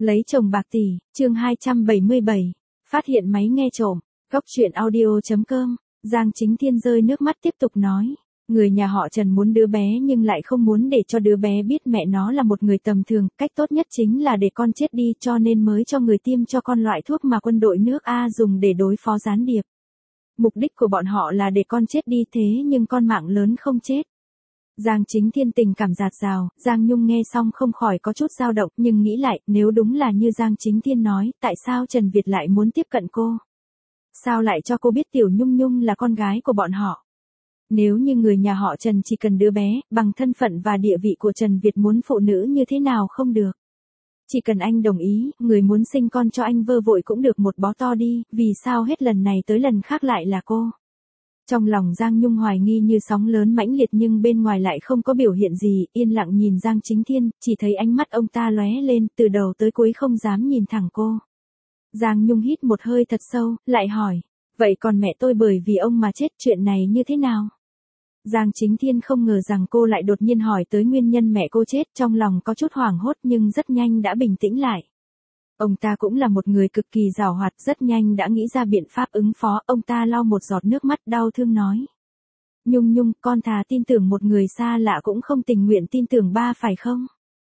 Lấy chồng bạc tỷ, chương 277. Phát hiện máy nghe trộm. Góc truyện audio.com. Giang Chính Thiên rơi nước mắt tiếp tục nói. Người nhà họ Trần muốn đứa bé nhưng lại không muốn để cho đứa bé biết mẹ nó là một người tầm thường. Cách tốt nhất chính là để con chết đi, cho nên mới cho người tiêm cho con loại thuốc mà quân đội nước A dùng để đối phó gián điệp. Mục đích của bọn họ là để con chết đi, thế nhưng con mạng lớn không chết. Giang Chính Thiên tình cảm dạt dào, Giang Nhung nghe xong không khỏi có chút dao động, nhưng nghĩ lại, nếu đúng là như Giang Chính Thiên nói, tại sao Trần Việt lại muốn tiếp cận cô? Sao lại cho cô biết Tiểu Nhung Nhung là con gái của bọn họ? Nếu như người nhà họ Trần chỉ cần đứa bé, bằng thân phận và địa vị của Trần Việt muốn phụ nữ như thế nào không được? Chỉ cần anh đồng ý, người muốn sinh con cho anh vơ vội cũng được một bó to đi, vì sao hết lần này tới lần khác lại là cô? Trong lòng Giang Nhung hoài nghi như sóng lớn mãnh liệt, nhưng bên ngoài lại không có biểu hiện gì, yên lặng nhìn Giang Chính Thiên, chỉ thấy ánh mắt ông ta lóe lên, từ đầu tới cuối không dám nhìn thẳng cô. Giang Nhung hít một hơi thật sâu, lại hỏi, vậy còn mẹ tôi bởi vì ông mà chết, chuyện này như thế nào? Giang Chính Thiên không ngờ rằng cô lại đột nhiên hỏi tới nguyên nhân mẹ cô chết, trong lòng có chút hoảng hốt nhưng rất nhanh đã bình tĩnh lại. Ông ta cũng là một người cực kỳ giàu hoạt, rất nhanh đã nghĩ ra biện pháp ứng phó, ông ta lau một giọt nước mắt đau thương nói. Nhung Nhung, con thà tin tưởng một người xa lạ cũng không tình nguyện tin tưởng ba phải không?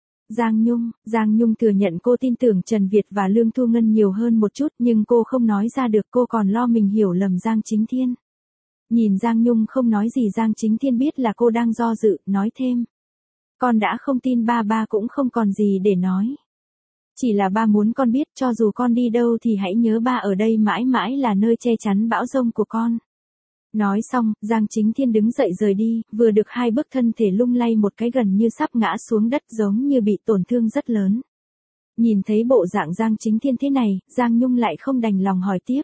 Giang Nhung thừa nhận cô tin tưởng Trần Việt và Lương Thu Ngân nhiều hơn một chút, nhưng cô không nói ra được, cô còn lo mình hiểu lầm Giang Chính Thiên. Nhìn Giang Nhung không nói gì, Giang Chính Thiên biết là cô đang do dự, nói thêm. Con đã không tin ba cũng không còn gì để nói. Chỉ là ba muốn con biết, cho dù con đi đâu thì hãy nhớ ba ở đây mãi mãi là nơi che chắn bão giông của con. Nói xong, Giang Chính Thiên đứng dậy rời đi, vừa được 2 bước thân thể lung lay một cái gần như sắp ngã xuống đất, giống như bị tổn thương rất lớn. Nhìn thấy bộ dạng Giang Chính Thiên thế này, Giang Nhung lại không đành lòng hỏi tiếp.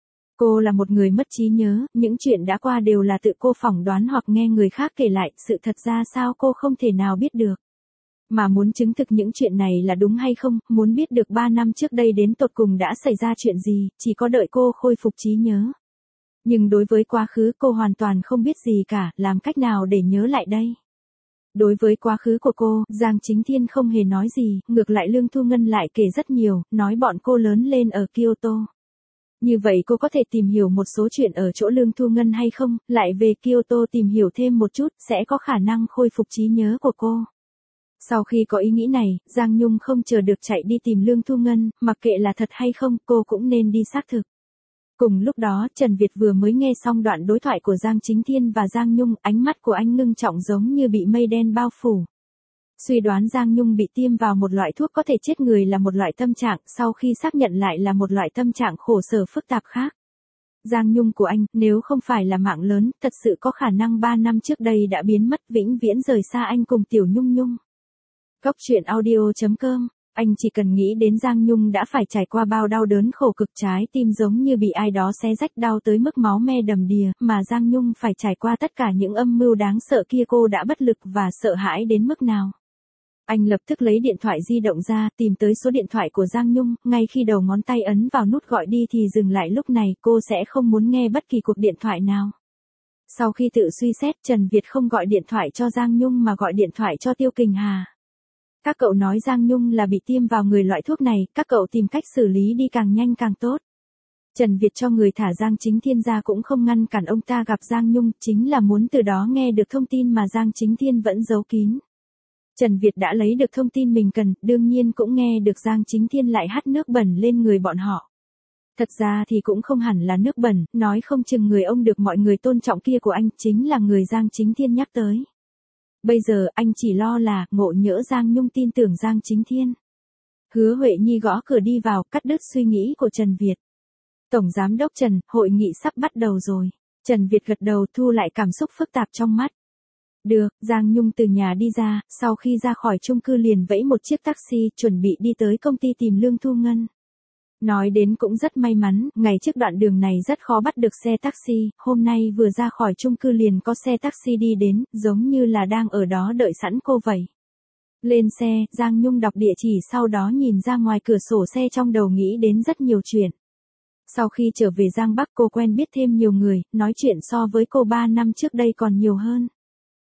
Cô là một người mất trí nhớ, những chuyện đã qua đều là tự cô phỏng đoán hoặc nghe người khác kể lại, sự thật ra sao cô không thể nào biết được. Mà muốn chứng thực những chuyện này là đúng hay không, muốn biết được 3 năm trước đây đến tột cùng đã xảy ra chuyện gì, chỉ có đợi cô khôi phục trí nhớ. Nhưng đối với quá khứ cô hoàn toàn không biết gì cả, làm cách nào để nhớ lại đây? Đối với quá khứ của cô, Giang Chính Thiên không hề nói gì, ngược lại Lương Thu Ngân lại kể rất nhiều, nói bọn cô lớn lên ở Kyoto. Như vậy cô có thể tìm hiểu một số chuyện ở chỗ Lương Thu Ngân hay không, lại về Kyoto tìm hiểu thêm một chút, sẽ có khả năng khôi phục trí nhớ của cô. Sau khi có ý nghĩ này, Giang Nhung không chờ được chạy đi tìm Lương Thu Ngân, mặc kệ là thật hay không, cô cũng nên đi xác thực. Cùng lúc đó, Trần Việt vừa mới nghe xong đoạn đối thoại của Giang Chính Thiên và Giang Nhung, ánh mắt của anh ngưng trọng giống như bị mây đen bao phủ. Suy đoán Giang Nhung bị tiêm vào một loại thuốc có thể chết người là một loại tâm trạng, sau khi xác nhận lại là một loại tâm trạng khổ sở phức tạp khác. Giang Nhung của anh, nếu không phải là mạng lớn, thật sự có khả năng 3 năm trước đây đã biến mất, vĩnh viễn rời xa anh cùng Tiểu Nhung Nhung. Góc truyện audio.com. Anh chỉ cần nghĩ đến Giang Nhung đã phải trải qua bao đau đớn khổ cực, trái tim giống như bị ai đó xé rách đau tới mức máu me đầm đìa, mà Giang Nhung phải trải qua tất cả những âm mưu đáng sợ kia, cô đã bất lực và sợ hãi đến mức nào. Anh lập tức lấy điện thoại di động ra, tìm tới số điện thoại của Giang Nhung, ngay khi đầu ngón tay ấn vào nút gọi đi thì dừng lại, lúc này cô sẽ không muốn nghe bất kỳ cuộc điện thoại nào. Sau khi tự suy xét, Trần Việt không gọi điện thoại cho Giang Nhung mà gọi điện thoại cho Tiêu Kình Hà. Các cậu nói Giang Nhung là bị tiêm vào người loại thuốc này, các cậu tìm cách xử lý đi càng nhanh càng tốt. Trần Việt cho người thả Giang Chính Thiên ra cũng không ngăn cản ông ta gặp Giang Nhung, chính là muốn từ đó nghe được thông tin mà Giang Chính Thiên vẫn giấu kín. Trần Việt đã lấy được thông tin mình cần, đương nhiên cũng nghe được Giang Chính Thiên lại hắt nước bẩn lên người bọn họ. Thật ra thì cũng không hẳn là nước bẩn, nói không chừng người ông được mọi người tôn trọng kia của anh chính là người Giang Chính Thiên nhắc tới. Bây giờ anh chỉ lo là ngộ nhỡ Giang Nhung tin tưởng Giang Chính Thiên. Hứa Huệ Nhi gõ cửa đi vào, cắt đứt suy nghĩ của Trần Việt. Tổng Giám đốc Trần, hội nghị sắp bắt đầu rồi. Trần Việt gật đầu, thu lại cảm xúc phức tạp trong mắt. Được, Giang Nhung từ nhà đi ra, sau khi ra khỏi chung cư liền vẫy một chiếc taxi, chuẩn bị đi tới công ty tìm Lương Thu Ngân. Nói đến cũng rất may mắn, ngày trước đoạn đường này rất khó bắt được xe taxi, hôm nay vừa ra khỏi chung cư liền có xe taxi đi đến, giống như là đang ở đó đợi sẵn cô vậy. Lên xe, Giang Nhung đọc địa chỉ, sau đó nhìn ra ngoài cửa sổ xe, trong đầu nghĩ đến rất nhiều chuyện. Sau khi trở về Giang Bắc cô quen biết thêm nhiều người, nói chuyện so với cô 3 năm trước đây còn nhiều hơn.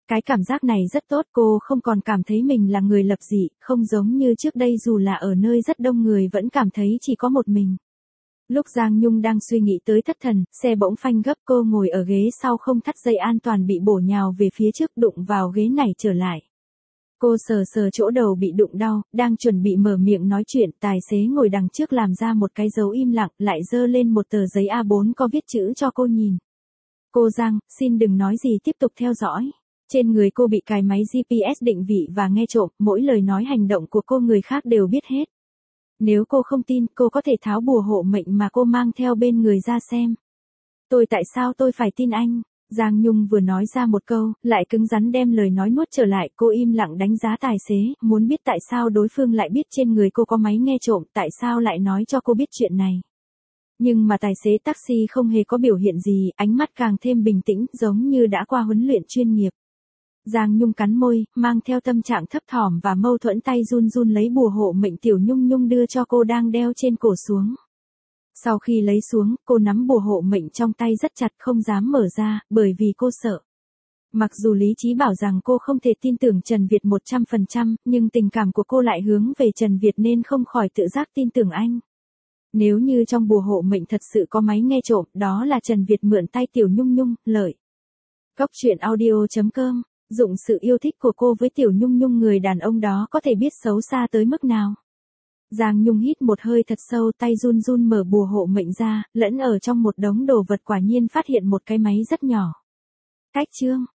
Cái cảm giác này rất tốt, cô không còn cảm thấy mình là người lập dị, không giống như trước đây dù là ở nơi rất đông người vẫn cảm thấy chỉ có một mình. Lúc Giang Nhung đang suy nghĩ tới thất thần, xe bỗng phanh gấp, cô ngồi ở ghế sau không thắt dây an toàn bị bổ nhào về phía trước đụng vào ghế này trở lại. Cô sờ sờ chỗ đầu bị đụng đau, đang chuẩn bị mở miệng nói chuyện, tài xế ngồi đằng trước làm ra một cái dấu im lặng, lại giơ lên một tờ giấy A4 có viết chữ cho cô nhìn. Cô Giang, xin đừng nói gì, tiếp tục theo dõi. Trên người cô bị cài máy GPS định vị và nghe trộm, mỗi lời nói hành động của cô người khác đều biết hết. Nếu cô không tin, cô có thể tháo bùa hộ mệnh mà cô mang theo bên người ra xem. Tại sao tôi phải tin anh? Giang Nhung vừa nói ra một câu, lại cứng rắn đem lời nói nuốt trở lại, cô im lặng đánh giá tài xế, muốn biết tại sao đối phương lại biết trên người cô có máy nghe trộm, tại sao lại nói cho cô biết chuyện này. Nhưng mà tài xế taxi không hề có biểu hiện gì, ánh mắt càng thêm bình tĩnh, giống như đã qua huấn luyện chuyên nghiệp. Giang Nhung cắn môi, mang theo tâm trạng thấp thỏm và mâu thuẫn, tay run run lấy bùa hộ mệnh Tiểu Nhung Nhung đưa cho cô đang đeo trên cổ xuống. Sau khi lấy xuống, cô nắm bùa hộ mệnh trong tay rất chặt, không dám mở ra, bởi vì cô sợ. Mặc dù lý trí bảo rằng cô không thể tin tưởng Trần Việt 100%, nhưng tình cảm của cô lại hướng về Trần Việt nên không khỏi tự giác tin tưởng anh. Nếu như trong bùa hộ mệnh thật sự có máy nghe trộm, đó là Trần Việt mượn tay Tiểu Nhung Nhung, lợi. Cốc truyện audio.com, dụng sự yêu thích của cô với Tiểu Nhung Nhung, người đàn ông đó có thể biết xấu xa tới mức nào. Giang Nhung hít một hơi thật sâu, tay run run mở bùa hộ mệnh ra, lẫn ở trong một đống đồ vật quả nhiên phát hiện một cái máy rất nhỏ. Cách chương